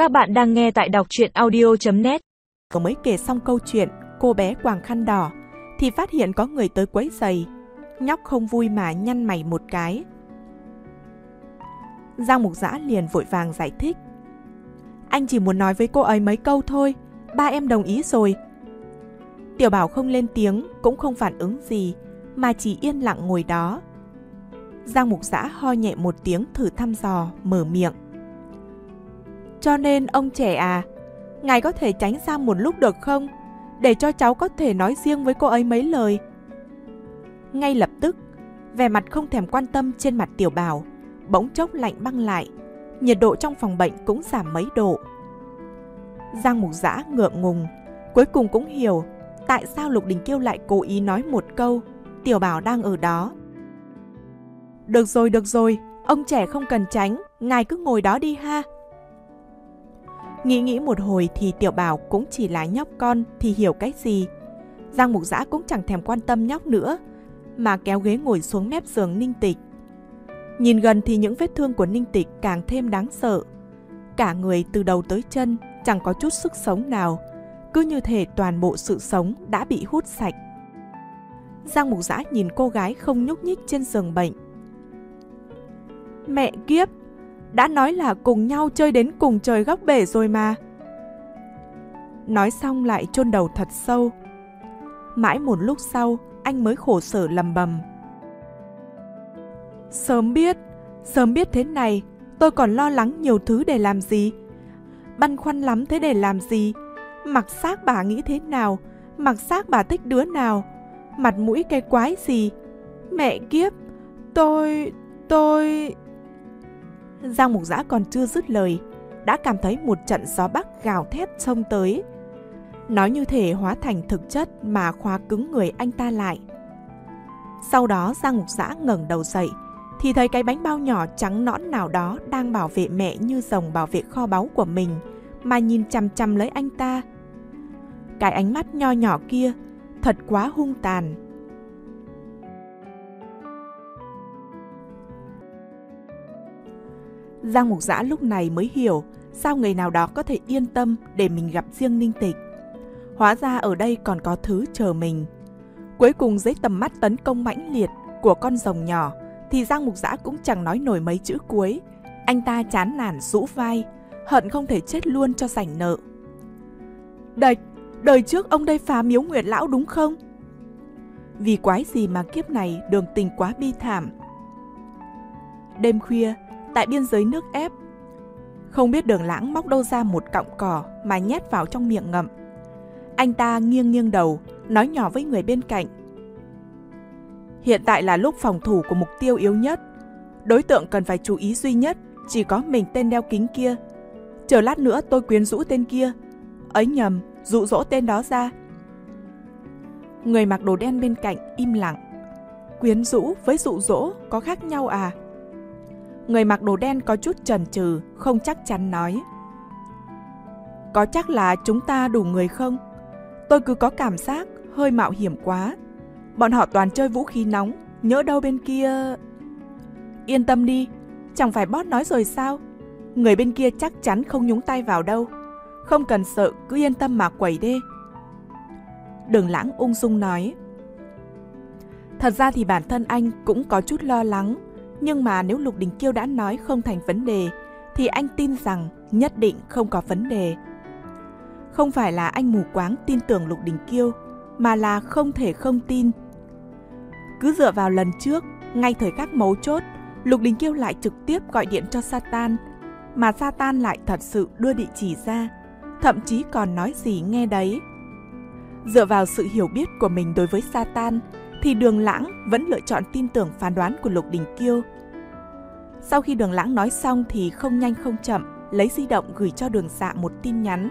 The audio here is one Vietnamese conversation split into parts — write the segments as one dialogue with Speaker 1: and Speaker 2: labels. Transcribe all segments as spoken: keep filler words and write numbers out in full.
Speaker 1: Các bạn đang nghe tại đọc truyện audio chấm net.
Speaker 2: Vừa mới kể xong câu chuyện cô bé quàng khăn đỏ thì phát hiện có người tới quấy rầy. Nhóc không vui mà nhăn mày một cái. Giang Mục Dã liền vội vàng giải thích. Anh chỉ muốn nói với cô ấy mấy câu thôi, ba em đồng ý rồi. Tiểu Bảo không lên tiếng, cũng không phản ứng gì, mà chỉ yên lặng ngồi đó. Giang Mục Dã ho nhẹ một tiếng thử thăm dò, mở miệng. Cho nên ông trẻ à, ngài có thể tránh ra một lúc được không? Để cho cháu có thể nói riêng với cô ấy mấy lời. Ngay lập tức, vẻ mặt không thèm quan tâm trên mặt Tiểu Bảo bỗng chốc lạnh băng lại, nhiệt độ trong phòng bệnh cũng giảm mấy độ. Giang Mục Dã ngượng ngùng, cuối cùng cũng hiểu tại sao Lục Đình Kiêu lại cố ý nói một câu Tiểu Bảo đang ở đó. Được rồi, được rồi, ông trẻ không cần tránh, ngài cứ ngồi đó đi ha. Nghĩ nghĩ một hồi thì Tiểu Bảo cũng chỉ là nhóc con thì hiểu cái gì. Giang Mục Dã cũng chẳng thèm quan tâm nhóc nữa, mà kéo ghế ngồi xuống mép giường Ninh Tịch. Nhìn gần thì những vết thương của Ninh Tịch càng thêm đáng sợ. Cả người từ đầu tới chân chẳng có chút sức sống nào, cứ như thể toàn bộ sự sống đã bị hút sạch. Giang Mục Dã nhìn cô gái không nhúc nhích trên giường bệnh. Mẹ kiếp, đã nói là cùng nhau chơi đến cùng trời góc bể rồi mà. Nói xong lại chôn đầu thật sâu. Mãi một lúc sau, anh mới khổ sở lầm bầm. Sớm biết, sớm biết thế này, tôi còn lo lắng nhiều thứ để làm gì. Băn khoăn lắm thế để làm gì. Mặc xác bà nghĩ thế nào, mặc xác bà thích đứa nào, mặt mũi cái quái gì. Mẹ kiếp, tôi, tôi... Giang Mục Dã còn chưa dứt lời, đã cảm thấy một trận gió bắc gào thét xông tới. Nói như thể hóa thành thực chất mà khóa cứng người anh ta lại. Sau đó Giang Mục Dã ngẩng đầu dậy, thì thấy cái bánh bao nhỏ trắng nõn nào đó đang bảo vệ mẹ như rồng bảo vệ kho báu của mình, mà nhìn chằm chằm lấy anh ta. Cái ánh mắt nho nhỏ kia thật quá hung tàn. Giang Mục Dã lúc này mới hiểu sao người nào đó có thể yên tâm để mình gặp riêng Ninh Tịch. Hóa ra ở đây còn có thứ chờ mình. Cuối cùng dưới tầm mắt tấn công mãnh liệt của con rồng nhỏ thì Giang Mục Dã cũng chẳng nói nổi mấy chữ cuối. Anh ta chán nản rũ vai, hận không thể chết luôn cho rảnh nợ. Đệch, đời trước ông đây phá miếu Nguyệt Lão đúng không? Vì quái gì mà kiếp này đường tình quá bi thảm. Đêm khuya, tại biên giới nước ép, không biết Đường Lãng móc đâu ra một cọng cỏ mà nhét vào trong miệng ngậm. Anh ta nghiêng nghiêng đầu, nói nhỏ với người bên cạnh. Hiện tại là lúc phòng thủ của mục tiêu yếu nhất. Đối tượng cần phải chú ý duy nhất chỉ có mình tên đeo kính kia. Chờ lát nữa tôi quyến rũ tên kia. Ấy nhầm, dụ dỗ tên đó ra. Người mặc đồ đen bên cạnh im lặng. Quyến rũ với dụ dỗ có khác nhau à? Người mặc đồ đen có chút chần chừ, không chắc chắn nói. Có chắc là chúng ta đủ người không? Tôi cứ có cảm giác hơi mạo hiểm quá. Bọn họ toàn chơi vũ khí nóng, nhỡ đâu bên kia... Yên tâm đi, chẳng phải boss nói rồi sao? Người bên kia chắc chắn không nhúng tay vào đâu. Không cần sợ, cứ yên tâm mà quẩy đi. Đường Lãng ung dung nói. Thật ra thì bản thân anh cũng có chút lo lắng. Nhưng mà nếu Lục Đình Kiêu đã nói không thành vấn đề, thì anh tin rằng nhất định không có vấn đề. Không phải là anh mù quáng tin tưởng Lục Đình Kiêu, mà là không thể không tin. Cứ dựa vào lần trước, ngay thời khắc mấu chốt, Lục Đình Kiêu lại trực tiếp gọi điện cho Satan, mà Satan lại thật sự đưa địa chỉ ra, thậm chí còn nói gì nghe đấy. Dựa vào sự hiểu biết của mình đối với Satan, thì Đường Lãng vẫn lựa chọn tin tưởng phán đoán của Lục Đình Kiêu. Sau khi Đường Lãng nói xong thì không nhanh không chậm lấy di động gửi cho Đường Dạ một tin nhắn.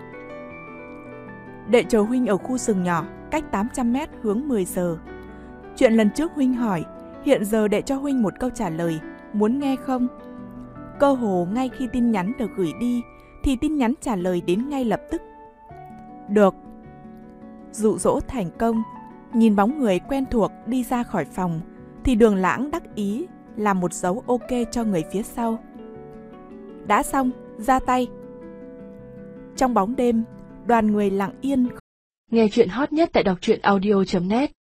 Speaker 2: Đệ chờ huynh ở khu rừng nhỏ, cách tám trăm mét hướng mười giờ. Chuyện lần trước huynh hỏi, hiện giờ đệ cho huynh một câu trả lời, muốn nghe không? Cơ hồ ngay khi tin nhắn được gửi đi thì tin nhắn trả lời đến ngay lập tức. Được. Dụ dỗ thành công. Nhìn bóng người quen thuộc đi ra khỏi phòng thì Đường Lãng đắc ý làm một dấu ok cho người phía sau. Đã xong, ra tay. Trong bóng đêm, đoàn người lặng yên.
Speaker 3: Nghe chuyện hot nhất tại đọc truyện audio chấm net